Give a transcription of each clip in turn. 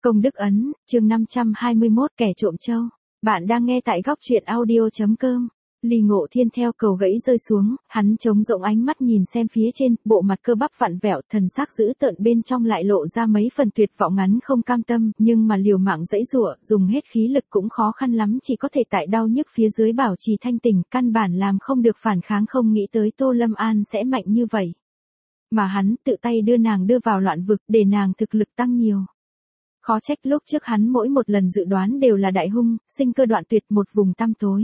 Công đức ấn, chương 521 kẻ trộm trâu. Bạn đang nghe tại góc truyện audio.com. Ly Ngộ Thiên theo cầu gãy rơi xuống, hắn trống rỗng ánh mắt nhìn xem phía trên, bộ mặt cơ bắp vặn vẹo, thần sắc dữ tợn bên trong lại lộ ra mấy phần tuyệt vọng ngắn không cam tâm, nhưng mà liều mạng giãy giụa, dùng hết khí lực cũng khó khăn lắm, chỉ có thể tại đau nhức phía dưới bảo trì thanh tỉnh, căn bản làm không được phản kháng, không nghĩ tới Tô Lâm An sẽ mạnh như vậy. Mà hắn tự tay đưa nàng đưa vào loạn vực để nàng thực lực tăng nhiều. Khó trách lúc trước hắn mỗi một lần dự đoán đều là đại hung, sinh cơ đoạn tuyệt một vùng tăm tối.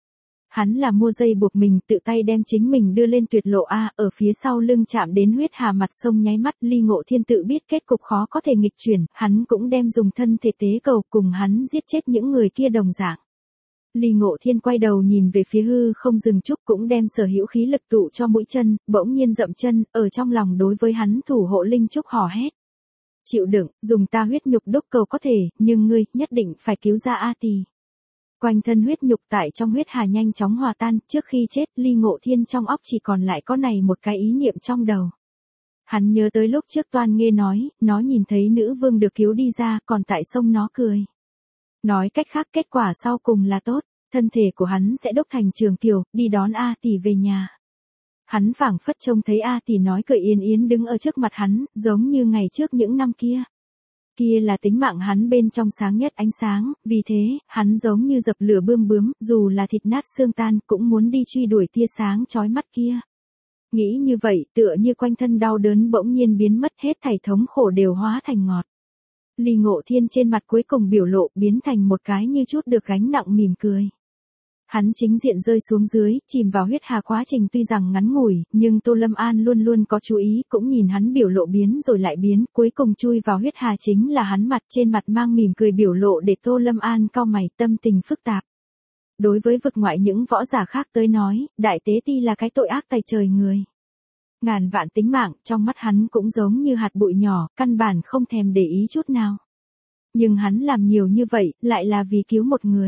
Hắn là mua dây buộc mình tự tay đem chính mình đưa lên tuyệt lộ A, ở phía sau lưng chạm đến huyết hà mặt sông nháy mắt. Ly Ngộ Thiên tự biết kết cục khó có thể nghịch chuyển, hắn cũng đem dùng thân thể tế cầu cùng hắn giết chết những người kia đồng dạng. Ly Ngộ Thiên quay đầu nhìn về phía hư không dừng trúc, cũng đem sở hữu khí lực tụ cho mũi chân, bỗng nhiên dậm chân, ở trong lòng đối với hắn thủ hộ linh trúc hò hét. Chịu đựng, dùng ta huyết nhục đúc cầu có thể, nhưng ngươi nhất định phải cứu ra A Tỳ. Quanh thân huyết nhục tại trong huyết hà nhanh chóng hòa tan, trước khi chết, Ly Ngộ Thiên trong óc chỉ còn lại có này một cái ý niệm trong đầu. Hắn nhớ tới lúc trước Toan Nghê nói, nó nhìn thấy nữ vương được cứu đi ra, còn tại sông nó cười. Nói cách khác, kết quả sau cùng là tốt, thân thể của hắn sẽ đúc thành trường kiều, đi đón A Tỳ về nhà. Hắn phảng phất trông thấy A Tỳ nói cười yên yến đứng ở trước mặt hắn, giống như ngày trước những năm kia. Kia là tính mạng hắn bên trong sáng nhất ánh sáng, vì thế, hắn giống như dập lửa bươm bướm, dù là thịt nát xương tan cũng muốn đi truy đuổi tia sáng chói mắt kia. Nghĩ như vậy, tựa như quanh thân đau đớn bỗng nhiên biến mất, hết thảy thống khổ đều hóa thành ngọt. Ly Ngộ Thiên trên mặt cuối cùng biểu lộ biến thành một cái như chút được gánh nặng mỉm cười. Hắn chính diện rơi xuống dưới, chìm vào huyết hà quá trình tuy rằng ngắn ngủi, nhưng Tô Lâm An luôn luôn có chú ý, cũng nhìn hắn biểu lộ biến rồi lại biến, cuối cùng chui vào huyết hà chính là hắn mặt, trên mặt mang mỉm cười biểu lộ để Tô Lâm An cau mày, tâm tình phức tạp. Đối với vực ngoại những võ giả khác tới nói, Đại Tế Ti là cái tội ác tày trời người. Ngàn vạn tính mạng, trong mắt hắn cũng giống như hạt bụi nhỏ, căn bản không thèm để ý chút nào. Nhưng hắn làm nhiều như vậy, lại là vì cứu một người.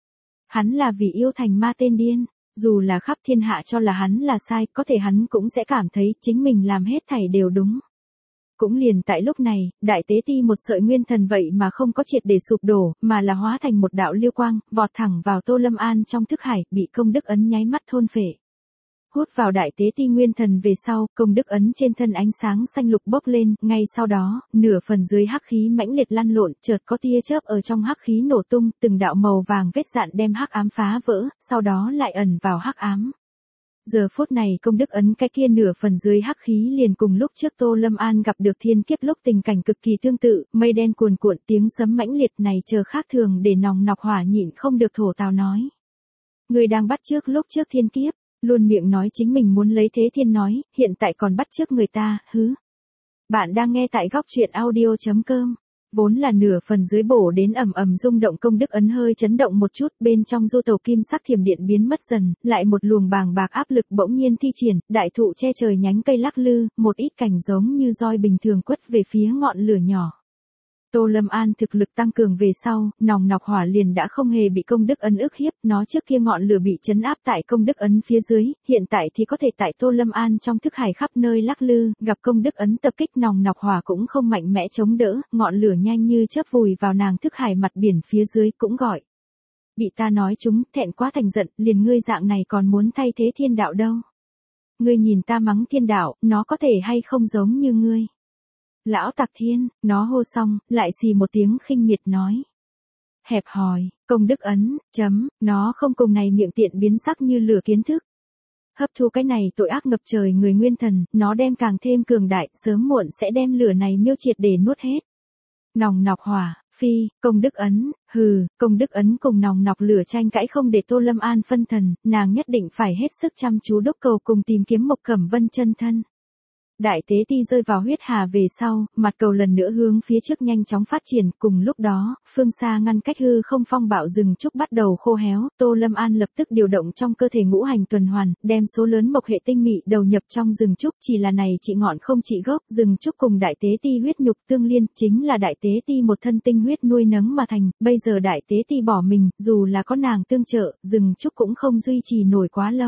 Hắn là vì yêu thành ma tên điên, dù là khắp thiên hạ cho là hắn là sai, có thể hắn cũng sẽ cảm thấy chính mình làm hết thảy đều đúng. Cũng liền tại lúc này, Đại Tế Ti một sợi nguyên thần vậy mà không có triệt để sụp đổ, mà là hóa thành một đạo lưu quang, vọt thẳng vào Tô Lâm An trong thức hải, bị công đức ấn nháy mắt thôn phệ. Hút vào Đại Tế Ti nguyên thần về sau, công đức ấn trên thân ánh sáng xanh lục bốc lên, ngay sau đó, nửa phần dưới hắc khí mãnh liệt lăn lộn, chợt có tia chớp ở trong hắc khí nổ tung, từng đạo màu vàng vết dạn đem hắc ám phá vỡ, sau đó lại ẩn vào hắc ám. Giờ phút này công đức ấn cái kia nửa phần dưới hắc khí liền cùng lúc trước Tô Lâm An gặp được thiên kiếp lúc tình cảnh cực kỳ tương tự, mây đen cuồn cuộn, tiếng sấm mãnh liệt này chờ khác thường để nòng nọc hỏa nhịn không được thổ tào nói. Người đang bắt chước lúc trước thiên kiếp. Luôn miệng nói chính mình muốn lấy thế thiên nói, hiện tại còn bắt chước người ta, hứ. Bạn đang nghe tại góc truyện audio.com. Vốn là nửa phần dưới bổ đến ầm ầm rung động công đức ấn hơi chấn động một chút, bên trong du tàu kim sắc thiểm điện biến mất dần, lại một luồng bàng bạc áp lực bỗng nhiên thi triển, đại thụ che trời nhánh cây lắc lư, một ít cành giống như roi bình thường quất về phía ngọn lửa nhỏ. Tô Lâm An thực lực tăng cường về sau, nòng nọc hỏa liền đã không hề bị công đức ấn ức hiếp, nó trước kia ngọn lửa bị trấn áp tại công đức ấn phía dưới, hiện tại thì có thể tại Tô Lâm An trong thức hải khắp nơi lắc lư, gặp công đức ấn tập kích nòng nọc hỏa cũng không mạnh mẽ chống đỡ, ngọn lửa nhanh như chớp vùi vào nàng thức hải mặt biển phía dưới cũng gọi. Bị ta nói chúng, thẹn quá thành giận, liền ngươi dạng này còn muốn thay thế thiên đạo đâu. Ngươi nhìn ta mắng thiên đạo, nó có thể hay không giống như ngươi. Lão Tặc Thiên, nó hô xong, lại xì một tiếng khinh miệt nói. Hẹp hòi, công đức ấn, nó không cùng này miệng tiện biến sắc như lửa kiến thức. Hấp thu cái này tội ác ngập trời người nguyên thần, nó đem càng thêm cường đại, sớm muộn sẽ đem lửa này miêu triệt để nuốt hết. Nòng nọc hỏa, phi, công đức ấn, hừ, công đức ấn cùng nòng nọc lửa tranh cãi không để Tô Lâm An phân thần, nàng nhất định phải hết sức chăm chú đúc cầu cùng tìm kiếm Mộc Cẩm Vân chân thân. Đại Tế Ti rơi vào huyết hà về sau, mặt cầu lần nữa hướng phía trước nhanh chóng phát triển, cùng lúc đó, phương xa ngăn cách hư không phong bạo rừng trúc bắt đầu khô héo, Tô Lâm An lập tức điều động trong cơ thể ngũ hành tuần hoàn, đem số lớn mộc hệ tinh mị đầu nhập trong rừng trúc, chỉ là này trị ngọn không trị gốc, rừng trúc cùng Đại Tế Ti huyết nhục tương liên, chính là Đại Tế Ti một thân tinh huyết nuôi nấng mà thành, bây giờ Đại Tế Ti bỏ mình, dù là có nàng tương trợ, rừng trúc cũng không duy trì nổi quá lâu.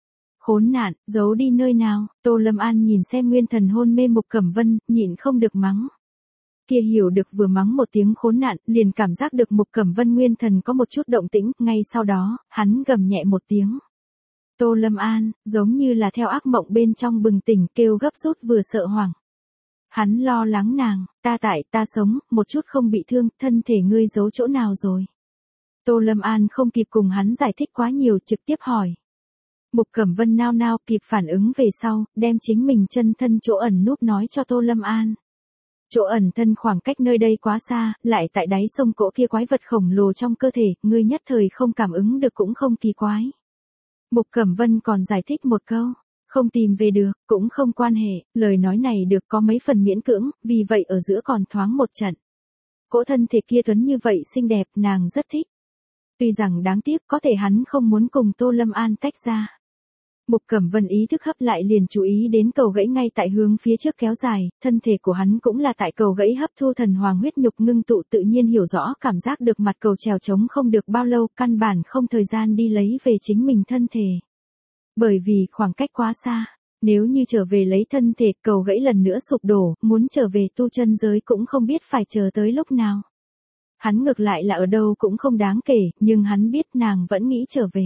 Khốn nạn, giấu đi nơi nào, Tô Lâm An nhìn xem nguyên thần hôn mê Mộc Cẩm Vân, nhịn không được mắng. kia hiểu được vừa mắng một tiếng khốn nạn, liền cảm giác được Mục Cẩm Vân nguyên thần có một chút động tĩnh, ngay sau đó, hắn gầm nhẹ một tiếng. Tô Lâm An, giống như là theo ác mộng bên trong bừng tỉnh, kêu gấp rút vừa sợ hoảng. Hắn lo lắng nàng, ta sống, một chút không bị thương, thân thể ngươi giấu chỗ nào rồi? Tô Lâm An không kịp cùng hắn giải thích quá nhiều, trực tiếp hỏi. Mục Cẩm Vân nao nao kịp phản ứng về sau, đem chính mình chân thân chỗ ẩn núp nói cho Tô Lâm An. Chỗ ẩn thân khoảng cách nơi đây quá xa, lại tại đáy sông cỗ kia quái vật khổng lồ trong cơ thể, ngươi nhất thời không cảm ứng được cũng không kỳ quái. Mục Cẩm Vân còn giải thích một câu, không tìm về được, cũng không quan hệ, lời nói này được có mấy phần miễn cưỡng, vì vậy ở giữa còn thoáng một trận. Cỗ thân thể kia tuấn như vậy xinh đẹp, nàng rất thích. Tuy rằng đáng tiếc có thể hắn không muốn cùng Tô Lâm An tách ra. Mục Cẩm Vân ý thức hấp lại liền chú ý đến cầu gãy ngay tại hướng phía trước kéo dài, thân thể của hắn cũng là tại cầu gãy hấp thu thần hoàng huyết nhục ngưng tụ, tự nhiên hiểu rõ cảm giác được mặt cầu trèo trống không được bao lâu, căn bản không thời gian đi lấy về chính mình thân thể. Bởi vì khoảng cách quá xa, nếu như trở về lấy thân thể, cầu gãy lần nữa sụp đổ, muốn trở về tu chân giới cũng không biết phải chờ tới lúc nào. Hắn ngược lại là ở đâu cũng không đáng kể, nhưng hắn biết nàng vẫn nghĩ trở về.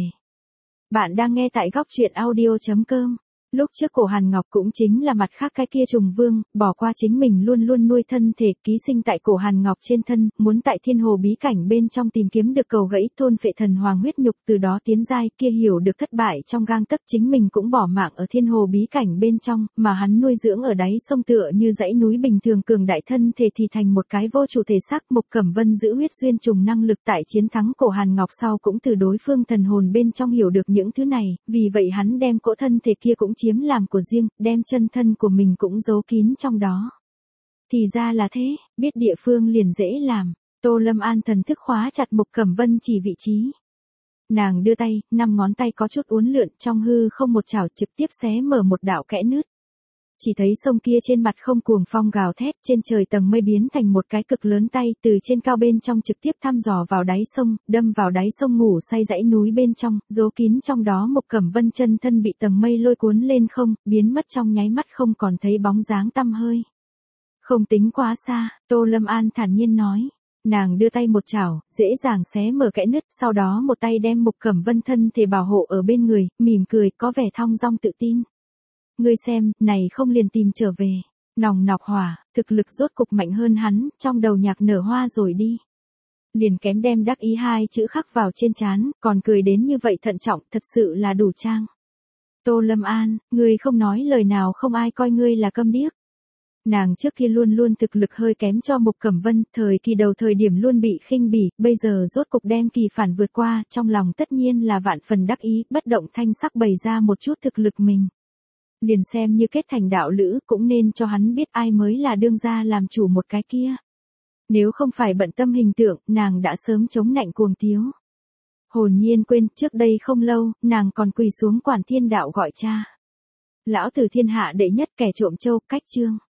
Bạn đang nghe tại góc truyện audio.com. Lúc trước Cổ Hàn Ngọc cũng chính là mặt khác cái kia trùng vương, bỏ qua chính mình luôn luôn nuôi thân thể ký sinh tại Cổ Hàn Ngọc trên thân, muốn tại thiên hồ bí cảnh bên trong tìm kiếm được cầu gãy thôn phệ thần hoàng huyết nhục, từ đó tiến giai, kia hiểu được thất bại trong gang tấc, chính mình cũng bỏ mạng ở thiên hồ bí cảnh bên trong, mà hắn nuôi dưỡng ở đáy sông tựa như dãy núi bình thường cường đại thân thể thì thành một cái vô chủ thể xác. Mục Cẩm Vân giữ huyết duyên trùng năng lực tại chiến thắng Cổ Hàn Ngọc sau cũng từ đối phương thần hồn bên trong hiểu được những thứ này, vì vậy hắn đem cỗ thân thể kia cũng chiếm làm của riêng, đem chân thân của mình cũng giấu kín trong đó. Thì ra là thế, biết địa phương liền dễ làm. Tô Lâm An thần thức khóa chặt Mục Cẩm Vân chỉ vị trí. Nàng đưa tay, 5 ngón tay có chút uốn lượn, trong hư không một chảo trực tiếp xé mở một đạo kẽ nứt. Chỉ thấy sông kia trên mặt không cuồng phong gào thét, trên trời tầng mây biến thành một cái cực lớn tay, từ trên cao bên trong trực tiếp thăm dò vào đáy sông, đâm vào đáy sông ngủ say dãy núi bên trong, giấu kín trong đó. Mục Cẩm Vân chân thân bị tầng mây lôi cuốn lên không, biến mất trong nháy mắt không còn thấy bóng dáng tăm hơi. Không tính quá xa, Tô Lâm An thản nhiên nói. Nàng đưa tay một chảo, dễ dàng xé mở kẽ nứt, sau đó một tay đem Mục Cẩm Vân thân thể bảo hộ ở bên người, mỉm cười, có vẻ thong dong tự tin. Ngươi xem, này không liền tìm trở về. Nòng nọc hỏa, thực lực rốt cục mạnh hơn hắn, trong đầu nhạc nở hoa rồi đi. Liền kém đem đắc ý 2 chữ khắc vào trên trán, còn cười đến như vậy thận trọng, thật sự là đủ trang. Tô Lâm An, ngươi không nói lời nào không ai coi ngươi là câm điếc. Nàng trước kia luôn luôn thực lực hơi kém cho Mục Cẩm Vân, thời kỳ đầu thời điểm luôn bị khinh bỉ, bây giờ rốt cục đem kỳ phản vượt qua, trong lòng tất nhiên là vạn phần đắc ý, bất động thanh sắc bày ra một chút thực lực mình. Liền xem như kết thành đạo lữ cũng nên cho hắn biết ai mới là đương gia làm chủ một cái kia. Nếu không phải bận tâm hình tượng, nàng đã sớm chống nạnh cuồng tiếu. Hồn nhiên quên, trước đây không lâu, nàng còn quỳ xuống Quản Thiên Đạo gọi cha. Lão tử thiên hạ đệ nhất kẻ trộm châu, cách chương.